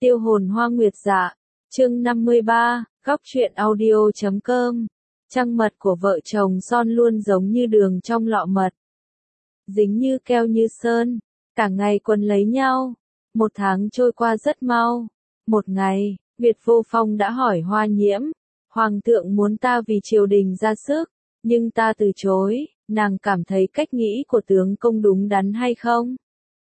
Tiêu hồn hoa nguyệt dạ. Chương 53, góc truyện audio.com. Trăng mật của vợ chồng Son luôn giống như đường trong lọ mật. Dính như keo như sơn, cả ngày quấn lấy nhau. Một tháng trôi qua rất mau. Một ngày, Việt Vô Phong đã hỏi Hoa Nhiễm, Hoàng thượng muốn ta vì triều đình ra sức, nhưng ta từ chối, nàng cảm thấy cách nghĩ của tướng công đúng đắn hay không?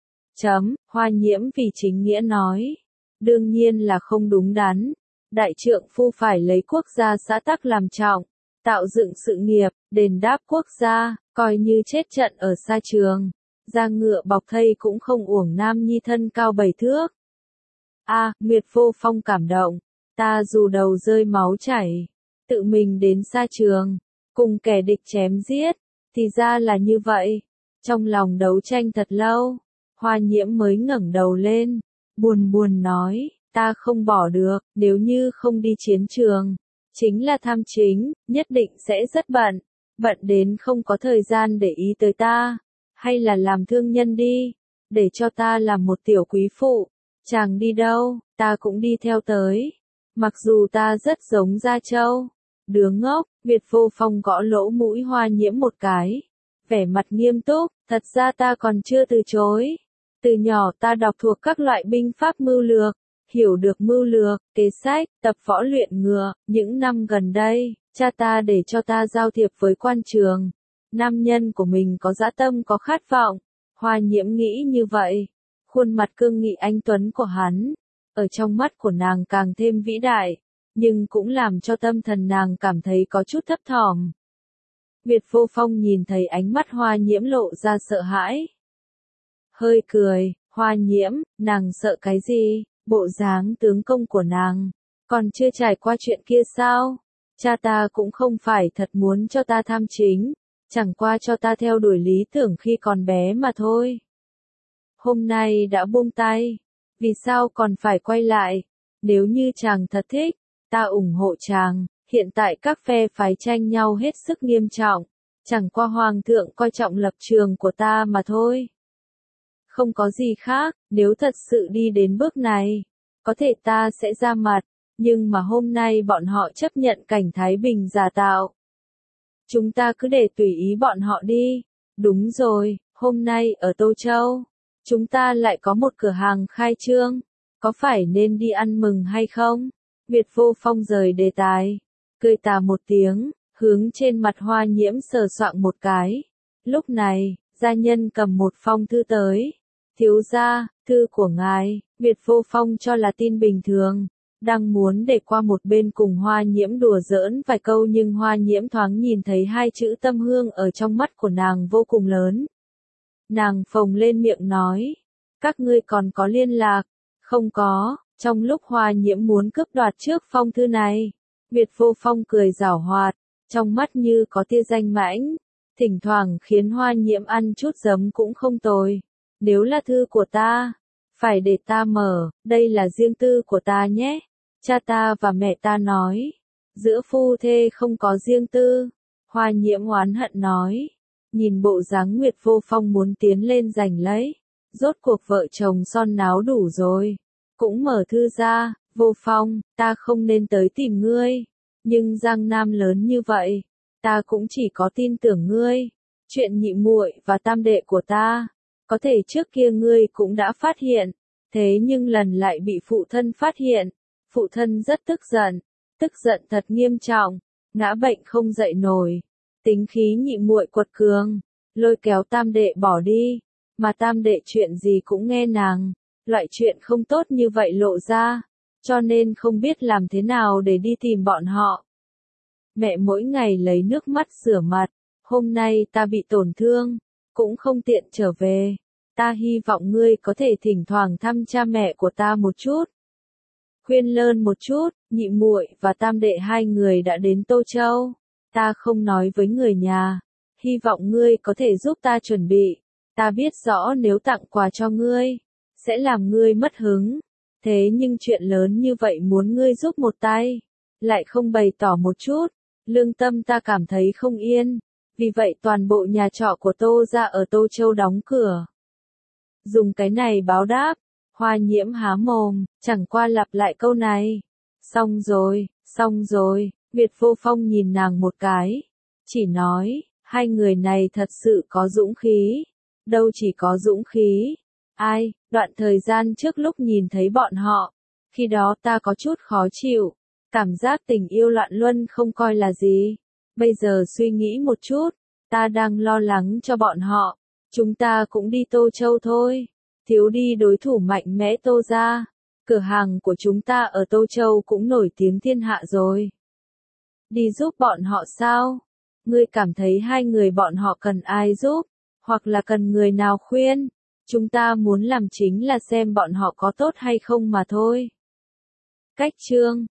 Hoa Nhiễm vì chính nghĩa nói, đương nhiên là không đúng đắn. Đại trượng phu phải lấy quốc gia xã tắc làm trọng, tạo dựng sự nghiệp, đền đáp quốc gia, coi như chết trận ở xa trường. Ra ngựa bọc thây cũng không uổng nam nhi thân cao 7 thước. Nguyệt Vô Phong cảm động, ta dù đầu rơi máu chảy, tự mình đến xa trường, cùng kẻ địch chém giết, thì ra là như vậy. Trong lòng đấu tranh thật lâu, Hoa Nhiễm mới ngẩng đầu lên, buồn buồn nói, ta không bỏ được, nếu như không đi chiến trường, chính là tham chính, nhất định sẽ rất bận, bận đến không có thời gian để ý tới ta, hay là làm thương nhân đi, để cho ta làm một tiểu quý phụ, chàng đi đâu, ta cũng đi theo tới, mặc dù ta rất giống Gia Châu. Đứa ngốc, Việt Vô Phong gõ lỗ mũi Hoa Nhiễm một cái, vẻ mặt nghiêm túc, thật ra ta còn chưa từ chối. Từ nhỏ ta đọc thuộc các loại binh pháp mưu lược, hiểu được mưu lược, kế sách, tập võ luyện ngựa. Những năm gần đây, cha ta để cho ta giao thiệp với quan trường. Nam nhân của mình có dã tâm có khát vọng. Hoa Nhiễm nghĩ như vậy. Khuôn mặt cương nghị anh tuấn của hắn, ở trong mắt của nàng càng thêm vĩ đại, nhưng cũng làm cho tâm thần nàng cảm thấy có chút thấp thỏm. Việt Vô Phong nhìn thấy ánh mắt Hoa Nhiễm lộ ra sợ hãi. Hơi cười, Hoa Nhiễm, nàng sợ cái gì? Bộ dáng tướng công của nàng, còn chưa trải qua chuyện kia sao? Cha ta cũng không phải thật muốn cho ta tham chính, chẳng qua cho ta theo đuổi lý tưởng khi còn bé mà thôi. Hôm nay đã buông tay, vì sao còn phải quay lại? Nếu như chàng thật thích, ta ủng hộ chàng. Hiện tại các phe phái tranh nhau hết sức nghiêm trọng, chẳng qua hoàng thượng coi trọng lập trường của ta mà thôi. Không có gì khác, nếu thật sự đi đến bước này, có thể ta sẽ ra mặt, nhưng mà hôm nay bọn họ chấp nhận cảnh Thái Bình giả tạo. Chúng ta cứ để tùy ý bọn họ đi. Đúng rồi, hôm nay ở Tô Châu, chúng ta lại có một cửa hàng khai trương, có phải nên đi ăn mừng hay không? Việt Vô Phong rời đề tài, cười tà một tiếng, hướng trên mặt Hoa Nhiễm sờ soạng một cái. Lúc này, gia nhân cầm một phong thư tới. Thiếu gia, thư của ngài. Việt Vô Phong cho là tin bình thường, đang muốn để qua một bên cùng Hoa Nhiễm đùa giỡn vài câu, nhưng Hoa Nhiễm thoáng nhìn thấy hai chữ Tâm Hương ở trong mắt của nàng vô cùng lớn. Nàng phồng lên miệng nói, các ngươi còn có liên lạc? Không có. Trong lúc Hoa Nhiễm muốn cướp đoạt trước phong thư này, Việt Vô Phong cười giảo hoạt, trong mắt như có tia danh mãnh, thỉnh thoảng khiến Hoa Nhiễm ăn chút giấm cũng không tồi. Nếu là thư của ta, phải để ta mở, đây là riêng tư của ta nhé. Cha ta và mẹ ta nói, giữa phu thê không có riêng tư. Hoa Nhiễm oán hận nói, nhìn bộ dáng Nguyệt Vô Phong muốn tiến lên giành lấy. Rốt cuộc vợ chồng Son náo đủ rồi, cũng mở thư ra. Vô Phong, ta không nên tới tìm ngươi, nhưng Giang Nam lớn như vậy, ta cũng chỉ có tin tưởng ngươi. Chuyện nhị muội và tam đệ của ta, có thể trước kia ngươi cũng đã phát hiện, thế nhưng lần lại bị phụ thân phát hiện. Phụ thân rất tức giận thật nghiêm trọng, ngã bệnh không dậy nổi. Tính khí nhị muội quật cường, lôi kéo tam đệ bỏ đi, mà tam đệ chuyện gì cũng nghe nàng, loại chuyện không tốt như vậy lộ ra, cho nên không biết làm thế nào để đi tìm bọn họ. Mẹ mỗi ngày lấy nước mắt rửa mặt, hôm nay ta bị tổn thương, cũng không tiện trở về. Ta hy vọng ngươi có thể thỉnh thoảng thăm cha mẹ của ta một chút. Khuyên lơn một chút. Nhị muội và tam đệ hai người đã đến Tô Châu. Ta không nói với người nhà, hy vọng ngươi có thể giúp ta chuẩn bị. Ta biết rõ nếu tặng quà cho ngươi, sẽ làm ngươi mất hứng. Thế nhưng chuyện lớn như vậy muốn ngươi giúp một tay, lại không bày tỏ một chút, lương tâm ta cảm thấy không yên. Vì vậy toàn bộ nhà trọ của Tô gia ở Tô Châu đóng cửa. Dùng cái này báo đáp. Hoa Nhiễm há mồm, chẳng qua lặp lại câu này. Xong rồi, Việt Vô Phong nhìn nàng một cái. Chỉ nói, hai người này thật sự có dũng khí. Đâu chỉ có dũng khí. Ai, đoạn thời gian trước lúc nhìn thấy bọn họ. Khi đó ta có chút khó chịu. Cảm giác tình yêu loạn luân không coi là gì. Bây giờ suy nghĩ một chút. Ta đang lo lắng cho bọn họ. Chúng ta cũng đi Tô Châu thôi. Thiếu đi đối thủ mạnh mẽ Tô gia. Cửa hàng của chúng ta ở Tô Châu cũng nổi tiếng thiên hạ rồi. Đi giúp bọn họ sao? Ngươi cảm thấy hai người bọn họ cần ai giúp? Hoặc là cần người nào khuyên? Chúng ta muốn làm chính là xem bọn họ có tốt hay không mà thôi. Cách chương